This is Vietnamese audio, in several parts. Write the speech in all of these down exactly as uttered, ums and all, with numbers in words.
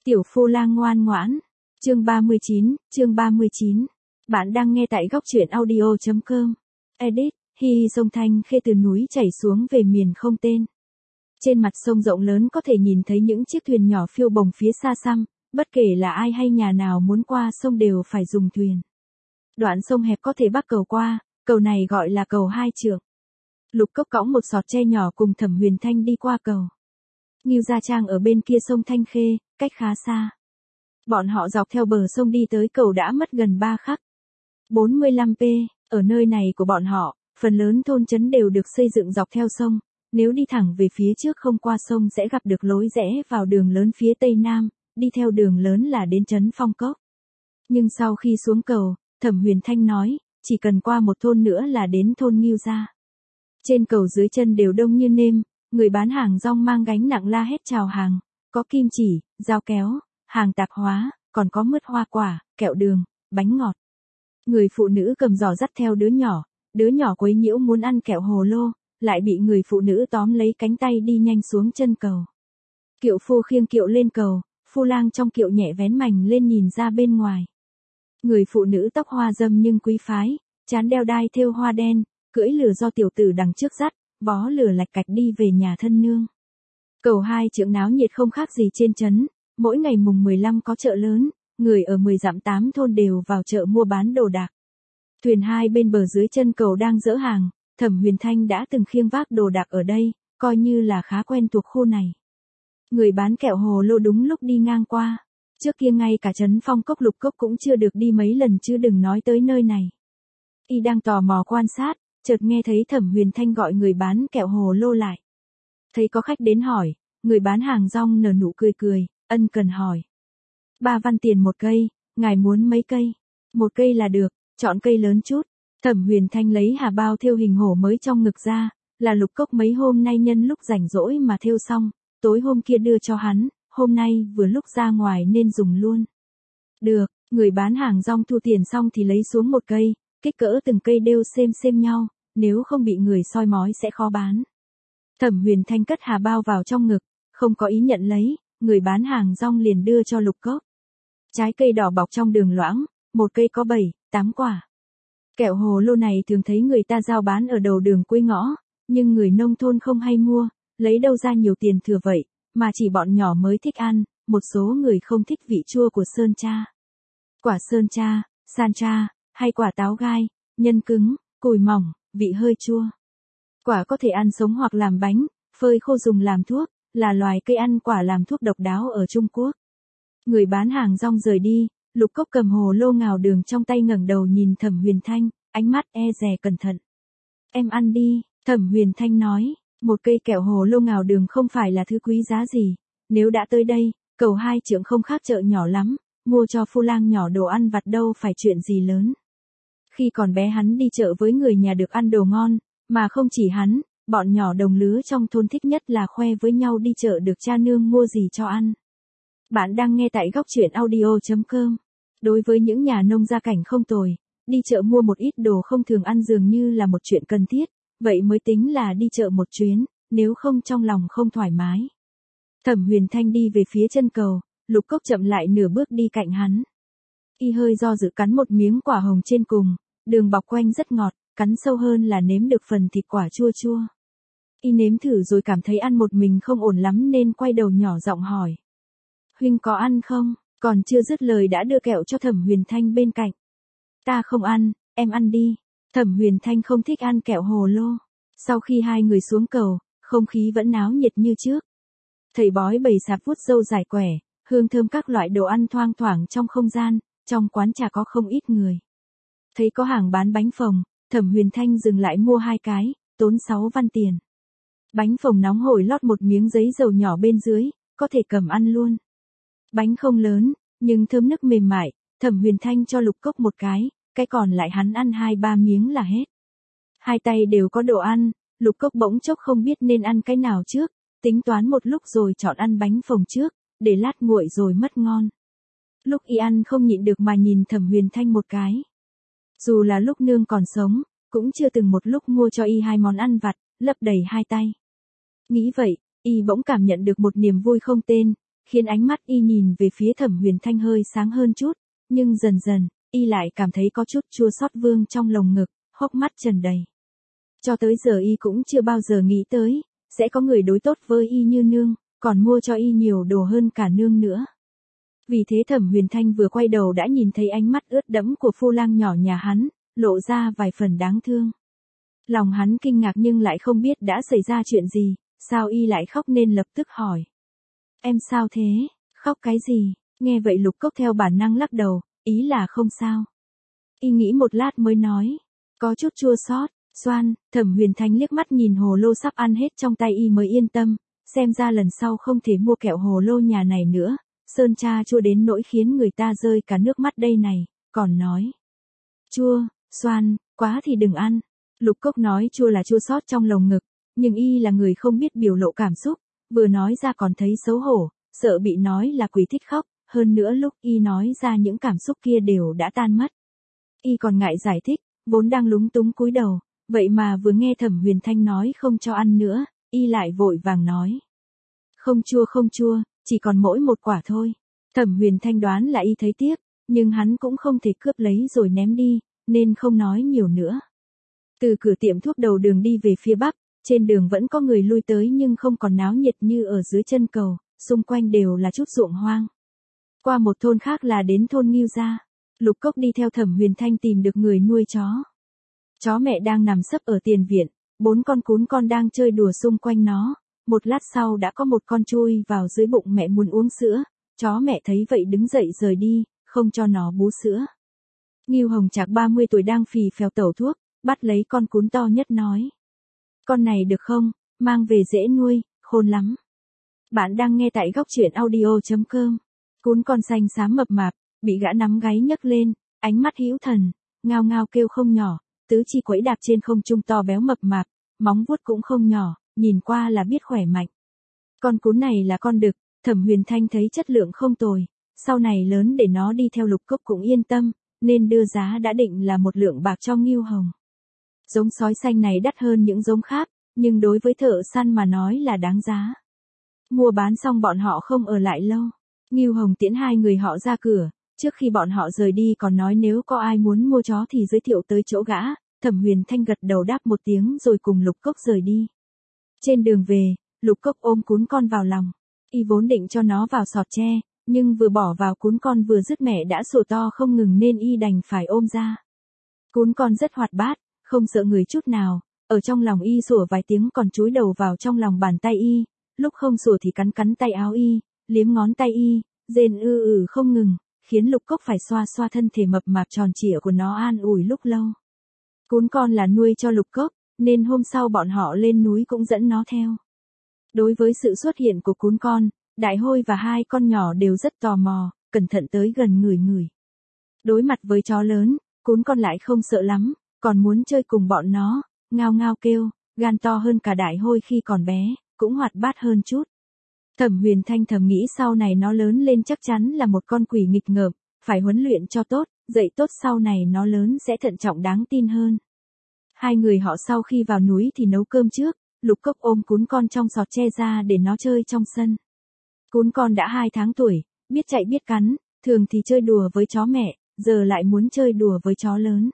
Tiểu Phu Lang ngoan ngoãn. Chương ba mươi chín, chương ba mươi chín. Bạn đang nghe tại góc truyện audio chấm com. Edit, Hi Hi sông Thanh Khê từ núi chảy xuống về miền không tên. Trên mặt sông rộng lớn có thể nhìn thấy những chiếc thuyền nhỏ phiêu bồng phía xa xăm, bất kể là ai hay nhà nào muốn qua sông đều phải dùng thuyền. Đoạn sông hẹp có thể bắc cầu qua, cầu này gọi là cầu hai trượng. Lục Cốc cõng một sọt tre nhỏ cùng Thẩm Huyền Thanh đi qua cầu. Ngưu Gia Trang ở bên kia sông Thanh Khê, cách khá xa. Bọn họ dọc theo bờ sông đi tới cầu đã mất gần ba khắc. bốn mươi lăm ki lô mét, ở nơi này của bọn họ, phần lớn thôn trấn đều được xây dựng dọc theo sông, nếu đi thẳng về phía trước không qua sông sẽ gặp được lối rẽ vào đường lớn phía tây nam, đi theo đường lớn là đến trấn Phong Cốc. Nhưng sau khi xuống cầu, Thẩm Huyền Thanh nói, chỉ cần qua một thôn nữa là đến thôn Ngưu Gia. Trên cầu dưới chân đều đông như nêm, người bán hàng rong mang gánh nặng la hét chào hàng, có kim chỉ, dao kéo, hàng tạp hóa, còn có mứt hoa quả, kẹo đường, bánh ngọt. Người phụ nữ cầm giỏ dắt theo đứa nhỏ, đứa nhỏ quấy nhiễu muốn ăn kẹo hồ lô, lại bị người phụ nữ tóm lấy cánh tay đi nhanh xuống chân cầu. Kiệu phu khiêng kiệu lên cầu, Phu Lang trong kiệu nhẹ vén mành lên nhìn ra bên ngoài. Người phụ nữ tóc hoa râm nhưng quý phái, trán đeo đai thêu hoa đen, cưỡi lừa do tiểu tử đằng trước dắt, vó lừa lạch cạch đi về nhà thân nương. Cầu hai trượng náo nhiệt không khác gì trên trấn, mỗi ngày mùng mười lăm có chợ lớn, người ở mười dặm tám thôn đều vào chợ mua bán đồ đạc. Thuyền hai bên bờ dưới chân cầu đang dỡ hàng, Thẩm Huyền Thanh đã từng khiêng vác đồ đạc ở đây, coi như là khá quen thuộc khu này. Người bán kẹo hồ lô đúng lúc đi ngang qua. Trước kia ngay cả trấn Phong Cốc Lục Cốc cũng chưa được đi mấy lần chứ đừng nói tới nơi này. Y đang tò mò quan sát, chợt nghe thấy Thẩm Huyền Thanh gọi người bán kẹo hồ lô lại. Thấy có khách đến hỏi, người bán hàng rong nở nụ cười cười, ân cần hỏi. Ba văn tiền một cây, ngài muốn mấy cây? Một cây là được, chọn cây lớn chút. Thẩm Huyền Thanh lấy hà bao thêu hình hổ mới trong ngực ra, là Lục Cốc mấy hôm nay nhân lúc rảnh rỗi mà thêu xong, tối hôm kia đưa cho hắn, hôm nay vừa lúc ra ngoài nên dùng luôn. Được, người bán hàng rong thu tiền xong thì lấy xuống một cây, kích cỡ từng cây đều xem xem nhau, nếu không bị người soi mói sẽ khó bán. Thẩm Huyền Thanh cất hà bao vào trong ngực, không có ý nhận lấy, người bán hàng rong liền đưa cho Lục Cốc. Trái cây đỏ bọc trong đường loãng, một cây có bảy, tám quả. Kẹo hồ lô này thường thấy người ta giao bán ở đầu đường cuối ngõ, nhưng người nông thôn không hay mua, lấy đâu ra nhiều tiền thừa vậy, mà chỉ bọn nhỏ mới thích ăn, một số người không thích vị chua của sơn tra. Quả sơn tra, san tra, hay quả táo gai, nhân cứng, cùi mỏng, vị hơi chua. Quả có thể ăn sống hoặc làm bánh, phơi khô dùng làm thuốc, là loài cây ăn quả làm thuốc độc đáo ở Trung Quốc. Người bán hàng rong rời đi, Lục Cốc cầm hồ lô ngào đường trong tay ngẩng đầu nhìn Thẩm Huyền Thanh, ánh mắt e dè cẩn thận. Em ăn đi, Thẩm Huyền Thanh nói, một cây kẹo hồ lô ngào đường không phải là thứ quý giá gì, nếu đã tới đây, cầu hai trượng không khác chợ nhỏ lắm, mua cho Phu Lang nhỏ đồ ăn vặt đâu phải chuyện gì lớn. Khi còn bé hắn đi chợ với người nhà được ăn đồ ngon, mà không chỉ hắn, bọn nhỏ đồng lứa trong thôn thích nhất là khoe với nhau đi chợ được cha nương mua gì cho ăn. Bạn đang nghe tại góc truyện audio chấm com. Đối với những nhà nông gia cảnh không tồi, đi chợ mua một ít đồ không thường ăn dường như là một chuyện cần thiết, vậy mới tính là đi chợ một chuyến, nếu không trong lòng không thoải mái. Thẩm Huyền Thanh đi về phía chân cầu, Lục Cốc chậm lại nửa bước đi cạnh hắn. Y hơi do dự cắn một miếng quả hồng trên cùng, đường bọc quanh rất ngọt, cắn sâu hơn là nếm được phần thịt quả chua chua. Y nếm thử rồi cảm thấy ăn một mình không ổn lắm nên quay đầu nhỏ giọng hỏi. Huynh có ăn không? Còn chưa dứt lời đã đưa kẹo cho Thẩm Huyền Thanh bên cạnh. Ta không ăn, em ăn đi. Thẩm Huyền Thanh không thích ăn kẹo hồ lô. Sau khi hai người xuống cầu, không khí vẫn náo nhiệt như trước. Thầy bói bày sạp vuốt râu dài quẻ, hương thơm các loại đồ ăn thoang thoảng trong không gian, trong quán trà có không ít người. Thấy có hàng bán bánh phồng, Thẩm Huyền Thanh dừng lại mua hai cái, tốn sáu văn tiền. Bánh phồng nóng hổi lót một miếng giấy dầu nhỏ bên dưới, có thể cầm ăn luôn. Bánh không lớn, nhưng thơm nức mềm mại, Thẩm Huyền Thanh cho Lục Cốc một cái, cái còn lại hắn ăn hai ba miếng là hết. Hai tay đều có đồ ăn, Lục Cốc bỗng chốc không biết nên ăn cái nào trước, tính toán một lúc rồi chọn ăn bánh phồng trước, để lát nguội rồi mất ngon. Lúc y ăn không nhịn được mà nhìn Thẩm Huyền Thanh một cái. Dù là lúc nương còn sống, cũng chưa từng một lúc mua cho y hai món ăn vặt, lấp đầy hai tay. Nghĩ vậy, y bỗng cảm nhận được một niềm vui không tên, khiến ánh mắt y nhìn về phía Thẩm Huyền Thanh hơi sáng hơn chút, nhưng dần dần, y lại cảm thấy có chút chua xót vương trong lồng ngực, hốc mắt tràn đầy. Cho tới giờ y cũng chưa bao giờ nghĩ tới, sẽ có người đối tốt với y như nương, còn mua cho y nhiều đồ hơn cả nương nữa. Vì thế Thẩm Huyền Thanh vừa quay đầu đã nhìn thấy ánh mắt ướt đẫm của phu lang nhỏ nhà hắn, lộ ra vài phần đáng thương. Lòng hắn kinh ngạc nhưng lại không biết đã xảy ra chuyện gì, sao y lại khóc nên lập tức hỏi. Em sao thế, khóc cái gì? Nghe vậy Lục Cốc theo bản năng lắc đầu, ý là không sao. Y nghĩ một lát mới nói, có chút chua xót. Xoan, Thẩm Huyền Thanh liếc mắt nhìn hồ lô sắp ăn hết trong tay y mới yên tâm, xem ra lần sau không thể mua kẹo hồ lô nhà này nữa, sơn cha chua đến nỗi khiến người ta rơi cả nước mắt đây này, còn nói. Chua, Xoan, quá thì đừng ăn. Lục Cốc nói chua là chua xót trong lồng ngực, nhưng y là người không biết biểu lộ cảm xúc, vừa nói ra còn thấy xấu hổ, sợ bị nói là quỷ thích khóc, hơn nữa lúc y nói ra những cảm xúc kia đều đã tan mất. Y còn ngại giải thích, vốn đang lúng túng cúi đầu. Vậy mà vừa nghe Thẩm Huyền Thanh nói không cho ăn nữa, y lại vội vàng nói. Không chua không chua, chỉ còn mỗi một quả thôi. Thẩm Huyền Thanh đoán là y thấy tiếc, nhưng hắn cũng không thể cướp lấy rồi ném đi, nên không nói nhiều nữa. Từ cửa tiệm thuốc đầu đường đi về phía bắc, trên đường vẫn có người lui tới nhưng không còn náo nhiệt như ở dưới chân cầu, xung quanh đều là chút ruộng hoang. Qua một thôn khác là đến thôn Ngưu Gia, Lục Cốc đi theo Thẩm Huyền Thanh tìm được người nuôi chó. Chó mẹ đang nằm sấp ở tiền viện, bốn con cún con đang chơi đùa xung quanh nó, một lát sau đã có một con chui vào dưới bụng mẹ muốn uống sữa, chó mẹ thấy vậy đứng dậy rời đi, không cho nó bú sữa. Ngưu Hồng Trạc ba mươi tuổi đang phì phèo tẩu thuốc, bắt lấy con cún to nhất nói. Con này được không, mang về dễ nuôi, khôn lắm. Bạn đang nghe tại góc truyện audio chấm com. Cún con xanh xám mập mạp, bị gã nắm gáy nhấc lên, ánh mắt hữu thần, ngao ngao kêu không nhỏ. Tứ chi quẫy đạp trên không trung to béo mập mạp, móng vuốt cũng không nhỏ, nhìn qua là biết khỏe mạnh. Con cún này là con đực, Thẩm Huyền Thanh thấy chất lượng không tồi, sau này lớn để nó đi theo Lục Cốc cũng yên tâm, nên đưa giá đã định là một lượng bạc cho Ngưu Hồng. Giống sói xanh này đắt hơn những giống khác, nhưng đối với thợ săn mà nói là đáng giá. Mua bán xong bọn họ không ở lại lâu, Ngưu Hồng tiễn hai người họ ra cửa. Trước khi bọn họ rời đi còn nói nếu có ai muốn mua chó thì giới thiệu tới chỗ gã, Thẩm Huyền Thanh gật đầu đáp một tiếng rồi cùng Lục Cốc rời đi. Trên đường về, Lục Cốc ôm cún con vào lòng, y vốn định cho nó vào sọt tre, nhưng vừa bỏ vào cún con vừa dứt mẹ đã sủa to không ngừng nên y đành phải ôm ra. Cún con rất hoạt bát, không sợ người chút nào, ở trong lòng y sủa vài tiếng còn chúi đầu vào trong lòng bàn tay y, lúc không sủa thì cắn cắn tay áo y, liếm ngón tay y, rên ư ử không ngừng. Khiến Lục Cốc phải xoa xoa thân thể mập mạp tròn trịa của nó an ủi lúc lâu. Cún con là nuôi cho Lục Cốc, nên hôm sau bọn họ lên núi cũng dẫn nó theo. Đối với sự xuất hiện của cún con, Đại Hôi và hai con nhỏ đều rất tò mò, cẩn thận tới gần ngửi ngửi. Đối mặt với chó lớn, cún con lại không sợ lắm, còn muốn chơi cùng bọn nó, ngao ngao kêu, gan to hơn cả Đại Hôi khi còn bé, cũng hoạt bát hơn chút. Thẩm Huyền Thanh thầm nghĩ sau này nó lớn lên chắc chắn là một con quỷ nghịch ngợm, phải huấn luyện cho tốt, dạy tốt sau này nó lớn sẽ thận trọng đáng tin hơn. Hai người họ sau khi vào núi thì nấu cơm trước, Lục Cốc ôm cún con trong sọt tre ra để nó chơi trong sân. Cún con đã hai tháng tuổi, biết chạy biết cắn, thường thì chơi đùa với chó mẹ, giờ lại muốn chơi đùa với chó lớn.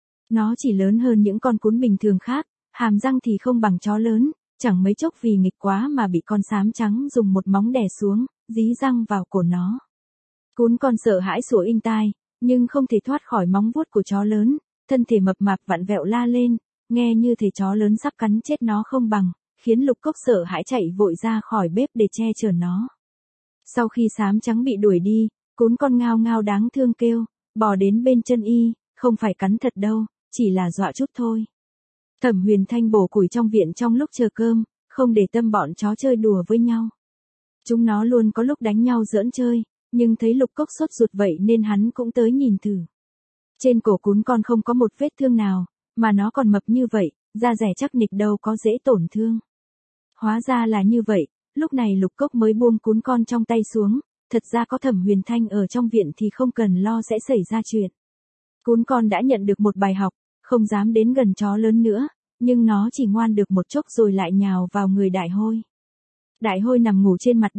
Nó chỉ lớn hơn những con cún bình thường khác, hàm răng thì không bằng chó lớn. Chẳng mấy chốc vì nghịch quá mà bị con xám trắng dùng một móng đè xuống, dí răng vào cổ nó. Cún con sợ hãi sủa inh tai, nhưng không thể thoát khỏi móng vuốt của chó lớn, thân thể mập mạp vặn vẹo la lên, nghe như thể chó lớn sắp cắn chết nó không bằng, khiến Lục Cốc sợ hãi chạy vội ra khỏi bếp để che chở nó. Sau khi xám trắng bị đuổi đi, cún con ngao ngao đáng thương kêu, bò đến bên chân y, không phải cắn thật đâu, chỉ là dọa chút thôi. Thẩm Huyền Thanh bổ củi trong viện trong lúc chờ cơm, không để tâm bọn chó chơi đùa với nhau. Chúng nó luôn có lúc đánh nhau giỡn chơi, nhưng thấy Lục Cốc sốt ruột vậy nên hắn cũng tới nhìn thử. Trên cổ cún con không có một vết thương nào, mà nó còn mập như vậy, da dẻ chắc nịch đâu có dễ tổn thương. Hóa ra là như vậy, lúc này Lục Cốc mới buông cún con trong tay xuống, thật ra có Thẩm Huyền Thanh ở trong viện thì không cần lo sẽ xảy ra chuyện. Cún con đã nhận được một bài học, không dám đến gần chó lớn nữa, nhưng nó chỉ ngoan được một chốc rồi lại nhào vào người Đại Hôi. Đại Hôi nằm ngủ trên mặt đất,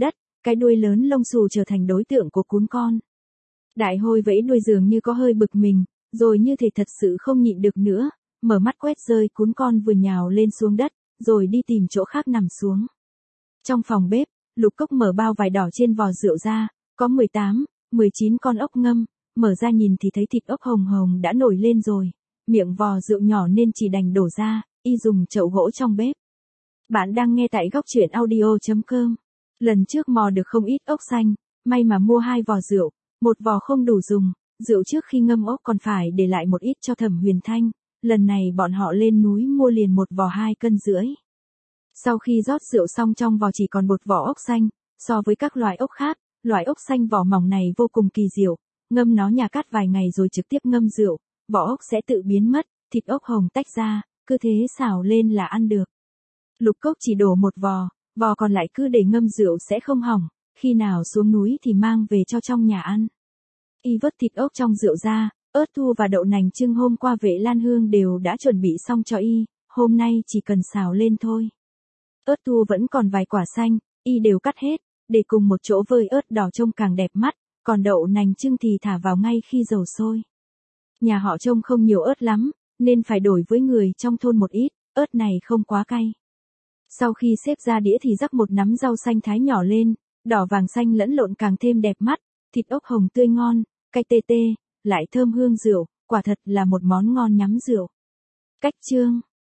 cái đuôi lớn lông xù trở thành đối tượng của cún con. Đại hôi vẫy đuôi dường như có hơi bực mình, rồi như thể thật sự không nhịn được nữa, mở mắt quét rơi cún con vừa nhào lên xuống đất, rồi đi tìm chỗ khác nằm xuống. Trong phòng bếp, Lục Cốc mở bao vải đỏ trên vò rượu ra, có mười tám, mười chín con ốc ngâm, mở ra nhìn thì thấy thịt ốc hồng hồng đã nổi lên rồi, miệng vò rượu nhỏ nên chỉ đành đổ ra, y dùng chậu gỗ trong bếp. Bạn đang nghe tại góc truyện audio chấm com. Lần trước mò được không ít ốc xanh, may mà mua hai vò rượu, một vò không đủ dùng, rượu trước khi ngâm ốc còn phải để lại một ít cho Thẩm Huyền Thanh, lần này bọn họ lên núi mua liền một vò hai cân rưỡi. Sau khi rót rượu xong trong vò chỉ còn một vỏ ốc xanh, so với các loại ốc khác, loại ốc xanh vỏ mỏng này vô cùng kỳ diệu, ngâm nó nhả cát vài ngày rồi trực tiếp ngâm rượu, vỏ ốc sẽ tự biến mất, thịt ốc hồng tách ra, cứ thế xào lên là ăn được. Lục Cốc chỉ đổ một vò, vò còn lại cứ để ngâm rượu sẽ không hỏng, khi nào xuống núi thì mang về cho trong nhà ăn. Y vớt thịt ốc trong rượu ra, ớt thu và đậu nành chưng hôm qua Vệ Lan Hương đều đã chuẩn bị xong cho y, hôm nay chỉ cần xào lên thôi. Ớt thu vẫn còn vài quả xanh, y đều cắt hết, để cùng một chỗ với ớt đỏ trông càng đẹp mắt, còn đậu nành chưng thì thả vào ngay khi dầu sôi. Nhà họ trông không nhiều ớt lắm, nên phải đổi với người trong thôn một ít, ớt này không quá cay. Sau khi xếp ra đĩa thì rắc một nắm rau xanh thái nhỏ lên, đỏ vàng xanh lẫn lộn càng thêm đẹp mắt, thịt ốc hồng tươi ngon, cay tê tê, lại thơm hương rượu, quả thật là một món ngon nhắm rượu. Cách chương